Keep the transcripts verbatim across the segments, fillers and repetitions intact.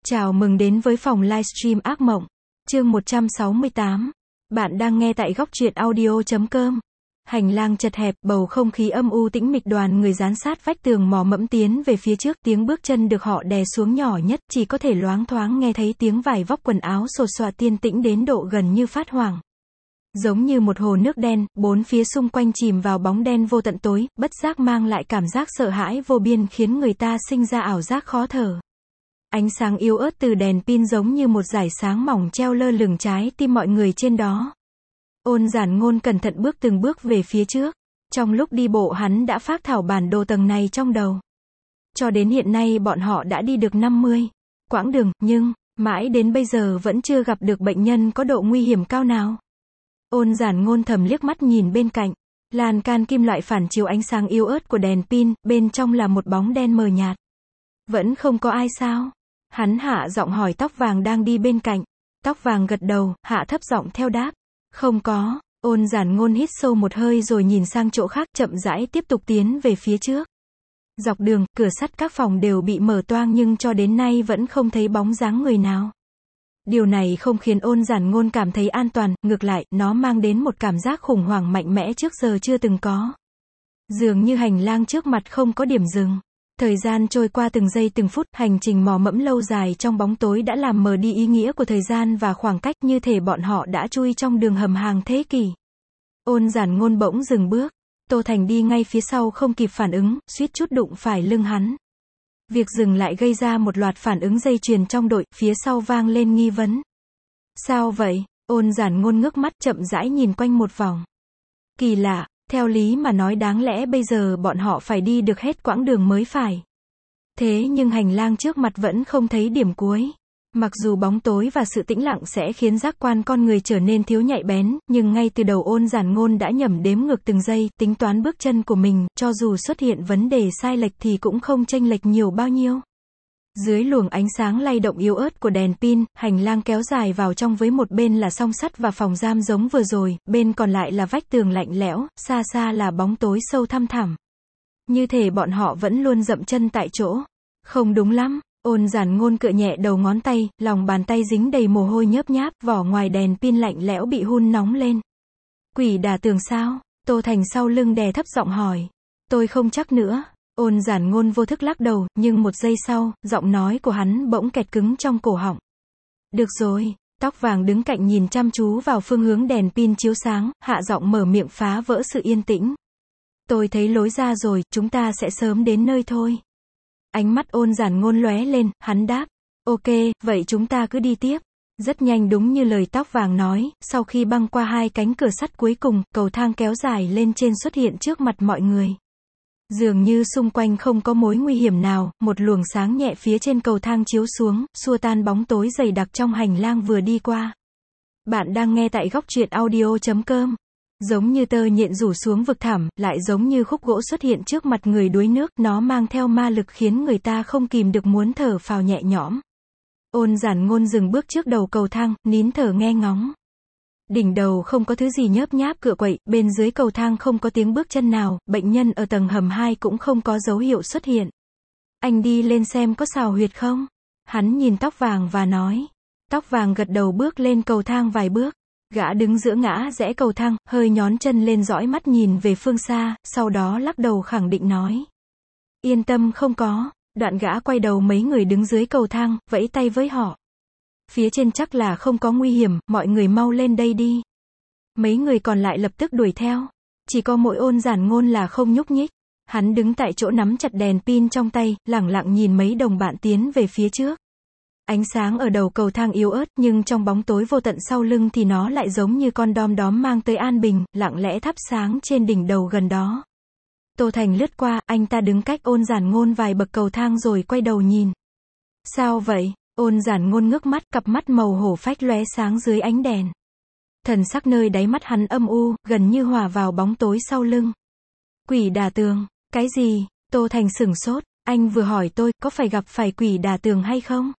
Chào mừng đến với phòng livestream ác mộng. Chương một trăm sáu mươi tám. Bạn đang nghe tại góc truyện audio chấm com. Hành lang chật hẹp, bầu không khí âm u tĩnh mịch, đoàn người dán sát vách tường mò mẫm tiến về phía trước, tiếng bước chân được họ đè xuống nhỏ nhất, chỉ có thể loáng thoáng nghe thấy tiếng vải vóc quần áo xột xoạt, tiên tĩnh đến độ gần như phát hoảng. Giống như một hồ nước đen, bốn phía xung quanh chìm vào bóng đen vô tận tối, bất giác mang lại cảm giác sợ hãi vô biên, khiến người ta sinh ra ảo giác khó thở. Ánh sáng yếu ớt từ đèn pin giống như một dải sáng mỏng treo lơ lửng trái tim mọi người trên đó. Ôn Giản Ngôn cẩn thận bước từng bước về phía trước. Trong lúc đi bộ hắn đã phác thảo bản đồ tầng này trong đầu. Cho đến hiện nay bọn họ đã đi được năm mươi quãng đường, nhưng mãi đến bây giờ vẫn chưa gặp được bệnh nhân có độ nguy hiểm cao nào. Ôn Giản Ngôn thầm liếc mắt nhìn bên cạnh. Lan can kim loại phản chiếu ánh sáng yếu ớt của đèn pin, bên trong là một bóng đen mờ nhạt. Vẫn không có ai sao? Hắn hạ giọng hỏi tóc vàng đang đi bên cạnh. Tóc vàng gật đầu, hạ thấp giọng theo đáp. Không có. Ôn Giản Ngôn hít sâu một hơi rồi nhìn sang chỗ khác, chậm rãi tiếp tục tiến về phía trước. Dọc đường, cửa sắt các phòng đều bị mở toang nhưng cho đến nay vẫn không thấy bóng dáng người nào. Điều này không khiến Ôn Giản Ngôn cảm thấy an toàn, ngược lại, nó mang đến một cảm giác khủng hoảng mạnh mẽ trước giờ chưa từng có. Dường như hành lang trước mặt không có điểm dừng. Thời gian trôi qua từng giây từng phút, hành trình mò mẫm lâu dài trong bóng tối đã làm mờ đi ý nghĩa của thời gian và khoảng cách, như thể bọn họ đã chui trong đường hầm hàng thế kỷ. Ôn Giản Ngôn bỗng dừng bước. Tô Thành đi ngay phía sau không kịp phản ứng, suýt chút đụng phải lưng hắn. Việc dừng lại gây ra một loạt phản ứng dây chuyền trong đội, phía sau vang lên nghi vấn. Sao vậy? Ôn Giản Ngôn ngước mắt chậm rãi nhìn quanh một vòng. Kỳ lạ. Theo lý mà nói đáng lẽ bây giờ bọn họ phải đi được hết quãng đường mới phải. Thế nhưng hành lang trước mặt vẫn không thấy điểm cuối. Mặc dù bóng tối và sự tĩnh lặng sẽ khiến giác quan con người trở nên thiếu nhạy bén, nhưng ngay từ đầu Ôn Giản Ngôn đã nhẩm đếm ngược từng giây, tính toán bước chân của mình, cho dù xuất hiện vấn đề sai lệch thì cũng không chênh lệch nhiều bao nhiêu. Dưới luồng ánh sáng lay động yếu ớt của đèn pin, hành lang kéo dài vào trong với một bên là song sắt và phòng giam giống vừa rồi, bên còn lại là vách tường lạnh lẽo, xa xa là bóng tối sâu thăm thẳm. Như thể bọn họ vẫn luôn dậm chân tại chỗ. Không đúng lắm. Ôn Giản Ngôn cựa nhẹ đầu ngón tay, lòng bàn tay dính đầy mồ hôi nhớp nháp, vỏ ngoài đèn pin lạnh lẽo bị hun nóng lên. Quỷ đả tường sao? Tô Thành sau lưng đè thấp giọng hỏi. Tôi không chắc nữa. Ôn Giản Ngôn vô thức lắc đầu, nhưng một giây sau, giọng nói của hắn bỗng kẹt cứng trong cổ họng. Được rồi. Tóc vàng đứng cạnh nhìn chăm chú vào phương hướng đèn pin chiếu sáng, hạ giọng mở miệng phá vỡ sự yên tĩnh. Tôi thấy lối ra rồi, chúng ta sẽ sớm đến nơi thôi. Ánh mắt Ôn Giản Ngôn lóe lên, hắn đáp. Ok, vậy chúng ta cứ đi tiếp. Rất nhanh, đúng như lời tóc vàng nói, sau khi băng qua hai cánh cửa sắt cuối cùng, cầu thang kéo dài lên trên xuất hiện trước mặt mọi người. Dường như xung quanh không có mối nguy hiểm nào, một luồng sáng nhẹ phía trên cầu thang chiếu xuống, xua tan bóng tối dày đặc trong hành lang vừa đi qua. Bạn đang nghe tại góc truyện audio chấm com. Giống như tơ nhện rủ xuống vực thẳm, lại giống như khúc gỗ xuất hiện trước mặt người đuối nước, nó mang theo ma lực khiến người ta không kìm được muốn thở phào nhẹ nhõm. Ôn Giản Ngôn dừng bước trước đầu cầu thang, nín thở nghe ngóng. Đỉnh đầu không có thứ gì nhớp nháp cựa quậy, bên dưới cầu thang không có tiếng bước chân nào, bệnh nhân ở tầng hầm hai cũng không có dấu hiệu xuất hiện. Anh đi lên xem có xào huyệt không? Hắn nhìn tóc vàng và nói. Tóc vàng gật đầu bước lên cầu thang vài bước. Gã đứng giữa ngã rẽ cầu thang, hơi nhón chân lên dõi mắt nhìn về phương xa, sau đó lắc đầu khẳng định nói. Yên tâm không có. Đoạn gã quay đầu mấy người đứng dưới cầu thang, vẫy tay với họ. Phía trên chắc là không có nguy hiểm, mọi người mau lên đây đi. Mấy người còn lại lập tức đuổi theo. Chỉ có mỗi Ôn Giản Ngôn là không nhúc nhích. Hắn đứng tại chỗ nắm chặt đèn pin trong tay, lẳng lặng nhìn mấy đồng bạn tiến về phía trước. Ánh sáng ở đầu cầu thang yếu ớt, nhưng trong bóng tối vô tận sau lưng thì nó lại giống như con đom đóm mang tới an bình, lặng lẽ thắp sáng trên đỉnh đầu gần đó. Tô Thành lướt qua, anh ta đứng cách Ôn Giản Ngôn vài bậc cầu thang rồi quay đầu nhìn. Sao vậy? Ôn Giản Ngôn ngước mắt, cặp mắt màu hổ phách lóe sáng dưới ánh đèn. Thần sắc nơi đáy mắt hắn âm u, gần như hòa vào bóng tối sau lưng. Quỷ đả tường? Cái gì? Tô Thành sửng sốt, anh vừa hỏi tôi, có phải gặp phải quỷ đả tường hay không?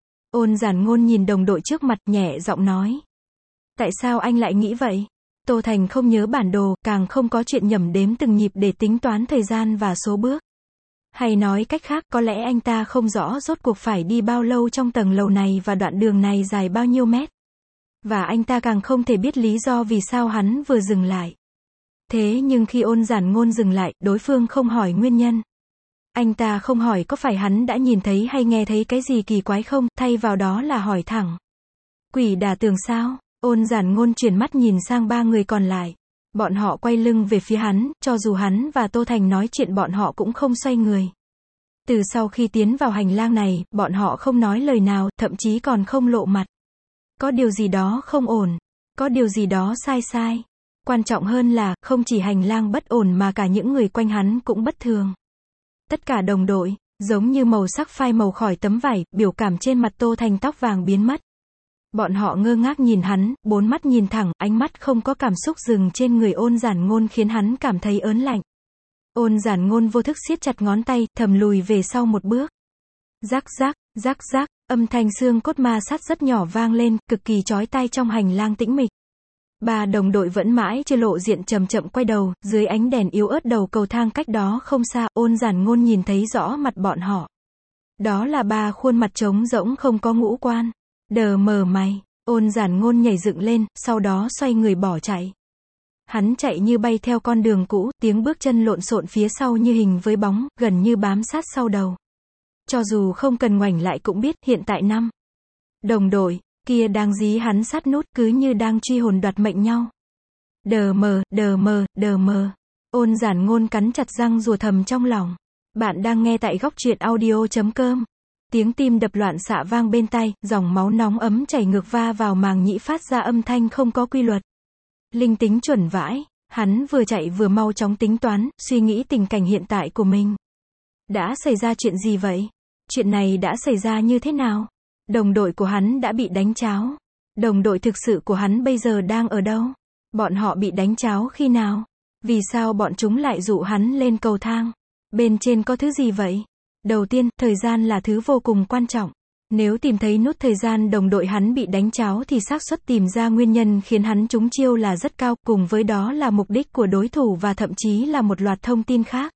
Ôn Giản Ngôn nhìn đồng đội trước mặt, nhẹ giọng nói. Tại sao anh lại nghĩ vậy? Tô Thành không nhớ bản đồ, càng không có chuyện nhẩm đếm từng nhịp để tính toán thời gian và số bước. Hay nói cách khác, có lẽ anh ta không rõ rốt cuộc phải đi bao lâu trong tầng lầu này và đoạn đường này dài bao nhiêu mét. Và anh ta càng không thể biết lý do vì sao hắn vừa dừng lại. Thế nhưng khi Ôn Giản Ngôn dừng lại, đối phương không hỏi nguyên nhân. Anh ta không hỏi có phải hắn đã nhìn thấy hay nghe thấy cái gì kỳ quái không, thay vào đó là hỏi thẳng. Quỷ đả tường sao? Ôn Giản Ngôn chuyển mắt nhìn sang ba người còn lại. Bọn họ quay lưng về phía hắn, cho dù hắn và Tô Thành nói chuyện bọn họ cũng không xoay người. Từ sau khi tiến vào hành lang này, bọn họ không nói lời nào, thậm chí còn không lộ mặt. Có điều gì đó không ổn. Có điều gì đó sai sai. Quan trọng hơn là, không chỉ hành lang bất ổn mà cả những người quanh hắn cũng bất thường. Tất cả đồng đội, giống như màu sắc phai màu khỏi tấm vải, biểu cảm trên mặt Tô Thành tóc vàng biến mất. Bọn họ ngơ ngác nhìn hắn, bốn mắt nhìn thẳng, ánh mắt không có cảm xúc dừng trên người Ôn Giản Ngôn khiến hắn cảm thấy ớn lạnh. Ôn Giản Ngôn vô thức siết chặt ngón tay, thầm lùi về sau một bước. Rắc rắc, rắc rắc, âm thanh xương cốt ma sát rất nhỏ vang lên, cực kỳ chói tai trong hành lang tĩnh mịch. Ba đồng đội vẫn mãi chưa lộ diện chậm chậm quay đầu, dưới ánh đèn yếu ớt đầu cầu thang cách đó không xa, Ôn Giản Ngôn nhìn thấy rõ mặt bọn họ. Đó là ba khuôn mặt trống rỗng không có ngũ quan. Đờ mờ mày, Ôn Giản Ngôn nhảy dựng lên, sau đó xoay người bỏ chạy. Hắn chạy như bay theo con đường cũ, tiếng bước chân lộn xộn phía sau như hình với bóng, gần như bám sát sau đầu. Cho dù không cần ngoảnh lại cũng biết, hiện tại năm đồng đội kia đang dí hắn sát nút, cứ như đang truy hồn đoạt mệnh nhau. Đờ mờ, đờ mờ, đờ mờ. Ôn Giản Ngôn cắn chặt răng rủa thầm trong lòng. Bạn đang nghe tại góc truyện audio chấm com. Tiếng tim đập loạn xạ vang bên tai, dòng máu nóng ấm chảy ngược va vào màng nhĩ phát ra âm thanh không có quy luật. Linh tính chuẩn vãi, hắn vừa chạy vừa mau chóng tính toán, suy nghĩ tình cảnh hiện tại của mình. Đã xảy ra chuyện gì vậy? Chuyện này đã xảy ra như thế nào? Đồng đội của hắn đã bị đánh cháo. Đồng đội thực sự của hắn bây giờ đang ở đâu? Bọn họ bị đánh cháo khi nào? Vì sao bọn chúng lại dụ hắn lên cầu thang? Bên trên có thứ gì vậy? Đầu tiên, thời gian là thứ vô cùng quan trọng. Nếu tìm thấy nút thời gian đồng đội hắn bị đánh cháo thì xác suất tìm ra nguyên nhân khiến hắn trúng chiêu là rất cao, cùng với đó là mục đích của đối thủ và thậm chí là một loạt thông tin khác.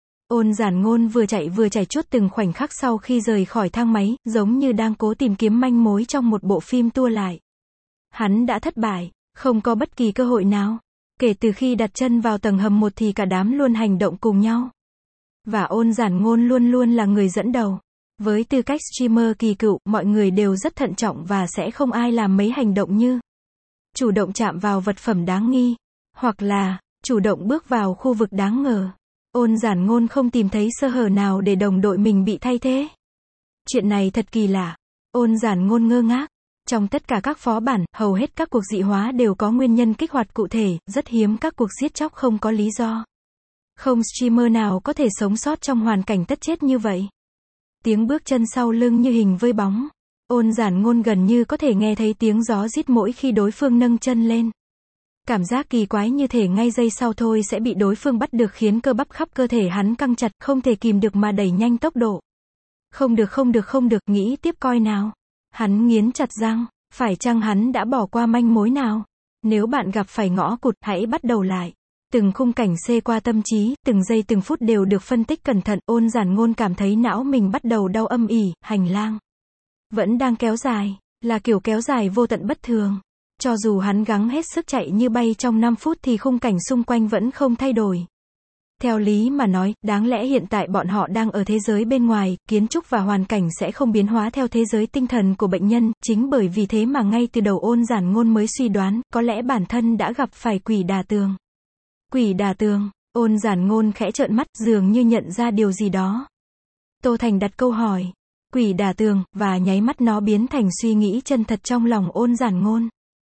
Ôn Giản Ngôn vừa chạy vừa chảy chuốt từng khoảnh khắc sau khi rời khỏi thang máy, giống như đang cố tìm kiếm manh mối trong một bộ phim tua lại. Hắn đã thất bại, không có bất kỳ cơ hội nào. Kể từ khi đặt chân vào tầng hầm một thì cả đám luôn hành động cùng nhau. Và Ôn Giản Ngôn luôn luôn là người dẫn đầu. Với tư cách streamer kỳ cựu, mọi người đều rất thận trọng và sẽ không ai làm mấy hành động như chủ động chạm vào vật phẩm đáng nghi, hoặc là chủ động bước vào khu vực đáng ngờ. Ôn Giản Ngôn không tìm thấy sơ hở nào để đồng đội mình bị thay thế. Chuyện này thật kỳ lạ. Ôn Giản Ngôn ngơ ngác. Trong tất cả các phó bản, hầu hết các cuộc dị hóa đều có nguyên nhân kích hoạt cụ thể, rất hiếm các cuộc giết chóc không có lý do. Không streamer nào có thể sống sót trong hoàn cảnh tất chết như vậy. Tiếng bước chân sau lưng như hình với bóng. Ôn Giản Ngôn gần như có thể nghe thấy tiếng gió rít mỗi khi đối phương nâng chân lên. Cảm giác kỳ quái như thể ngay giây sau thôi sẽ bị đối phương bắt được khiến cơ bắp khắp cơ thể hắn căng chặt, không thể kìm được mà đẩy nhanh tốc độ. Không được không được không được, nghĩ tiếp coi nào. Hắn nghiến chặt răng, phải chăng hắn đã bỏ qua manh mối nào? Nếu bạn gặp phải ngõ cụt, hãy bắt đầu lại. Từng khung cảnh xê qua tâm trí, từng giây từng phút đều được phân tích cẩn thận. Ôn Giản Ngôn cảm thấy não mình bắt đầu đau âm ỉ, hành lang vẫn đang kéo dài, là kiểu kéo dài vô tận bất thường. Cho dù hắn gắng hết sức chạy như bay trong năm phút thì khung cảnh xung quanh vẫn không thay đổi. Theo lý mà nói, đáng lẽ hiện tại bọn họ đang ở thế giới bên ngoài, kiến trúc và hoàn cảnh sẽ không biến hóa theo thế giới tinh thần của bệnh nhân, chính bởi vì thế mà ngay từ đầu Ôn Giản Ngôn mới suy đoán, có lẽ bản thân đã gặp phải quỷ đả tường. Quỷ đả tường, Ôn Giản Ngôn khẽ trợn mắt, dường như nhận ra điều gì đó. Tô Thành đặt câu hỏi, quỷ đả tường, và nháy mắt nó biến thành suy nghĩ chân thật trong lòng Ôn Giản Ngôn.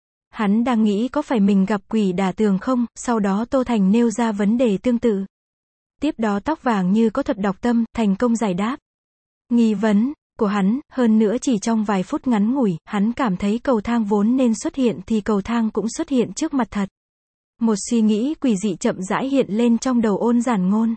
Hắn đang nghĩ có phải mình gặp quỷ đả tường không, sau đó Tô Thành nêu ra vấn đề tương tự. Tiếp đó tóc vàng như có thuật đọc tâm, thành công giải đáp nghi vấn của hắn, hơn nữa chỉ trong vài phút ngắn ngủi, hắn cảm thấy cầu thang vốn nên xuất hiện thì cầu thang cũng xuất hiện trước mặt thật. Một suy nghĩ quỷ dị chậm rãi hiện lên trong đầu Ôn Giản Ngôn.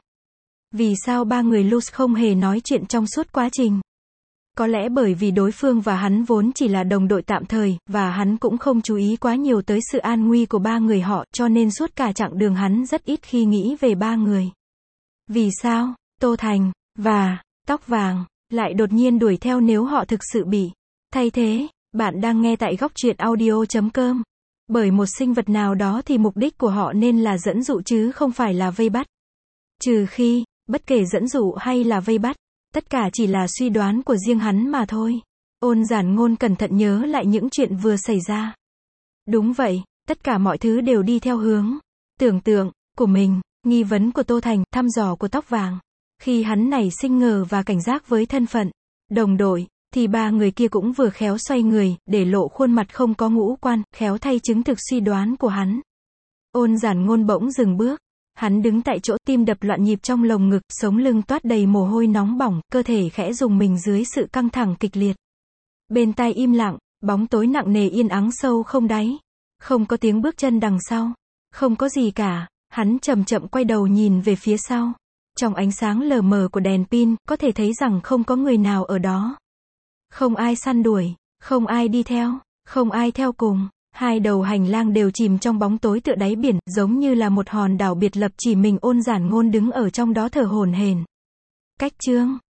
Vì sao ba người Luz không hề nói chuyện trong suốt quá trình? Có lẽ bởi vì đối phương và hắn vốn chỉ là đồng đội tạm thời, và hắn cũng không chú ý quá nhiều tới sự an nguy của ba người họ, cho nên suốt cả chặng đường hắn rất ít khi nghĩ về ba người. Vì sao? Tô Thành, và tóc vàng lại đột nhiên đuổi theo nếu họ thực sự bị thay thế. Bạn đang nghe tại góc truyện audio.com. Bởi một sinh vật nào đó thì mục đích của họ nên là dẫn dụ chứ không phải là vây bắt. Trừ khi, bất kể dẫn dụ hay là vây bắt, tất cả chỉ là suy đoán của riêng hắn mà thôi. Ôn Giản Ngôn cẩn thận nhớ lại những chuyện vừa xảy ra. Đúng vậy, tất cả mọi thứ đều đi theo hướng tưởng tượng của mình. Nghi vấn của Tô Thành, thăm dò của tóc vàng. Khi hắn nảy sinh ngờ và cảnh giác với thân phận đồng đội, thì ba người kia cũng vừa khéo xoay người, để lộ khuôn mặt không có ngũ quan, khéo thay chứng thực suy đoán của hắn. Ôn Giản Ngôn bỗng dừng bước. Hắn đứng tại chỗ, tim đập loạn nhịp trong lồng ngực, sống lưng toát đầy mồ hôi nóng bỏng, cơ thể khẽ rùng mình dưới sự căng thẳng kịch liệt. Bên tai im lặng, bóng tối nặng nề yên ắng sâu không đáy. Không có tiếng bước chân đằng sau. Không có gì cả. Hắn chậm chậm quay đầu nhìn về phía sau. Trong ánh sáng lờ mờ của đèn pin, có thể thấy rằng không có người nào ở đó. Không ai săn đuổi, không ai đi theo, không ai theo cùng. Hai đầu hành lang đều chìm trong bóng tối tựa đáy biển, giống như là một hòn đảo biệt lập, chỉ mình Ôn Giản Ngôn đứng ở trong đó thở hổn hển. Cách chương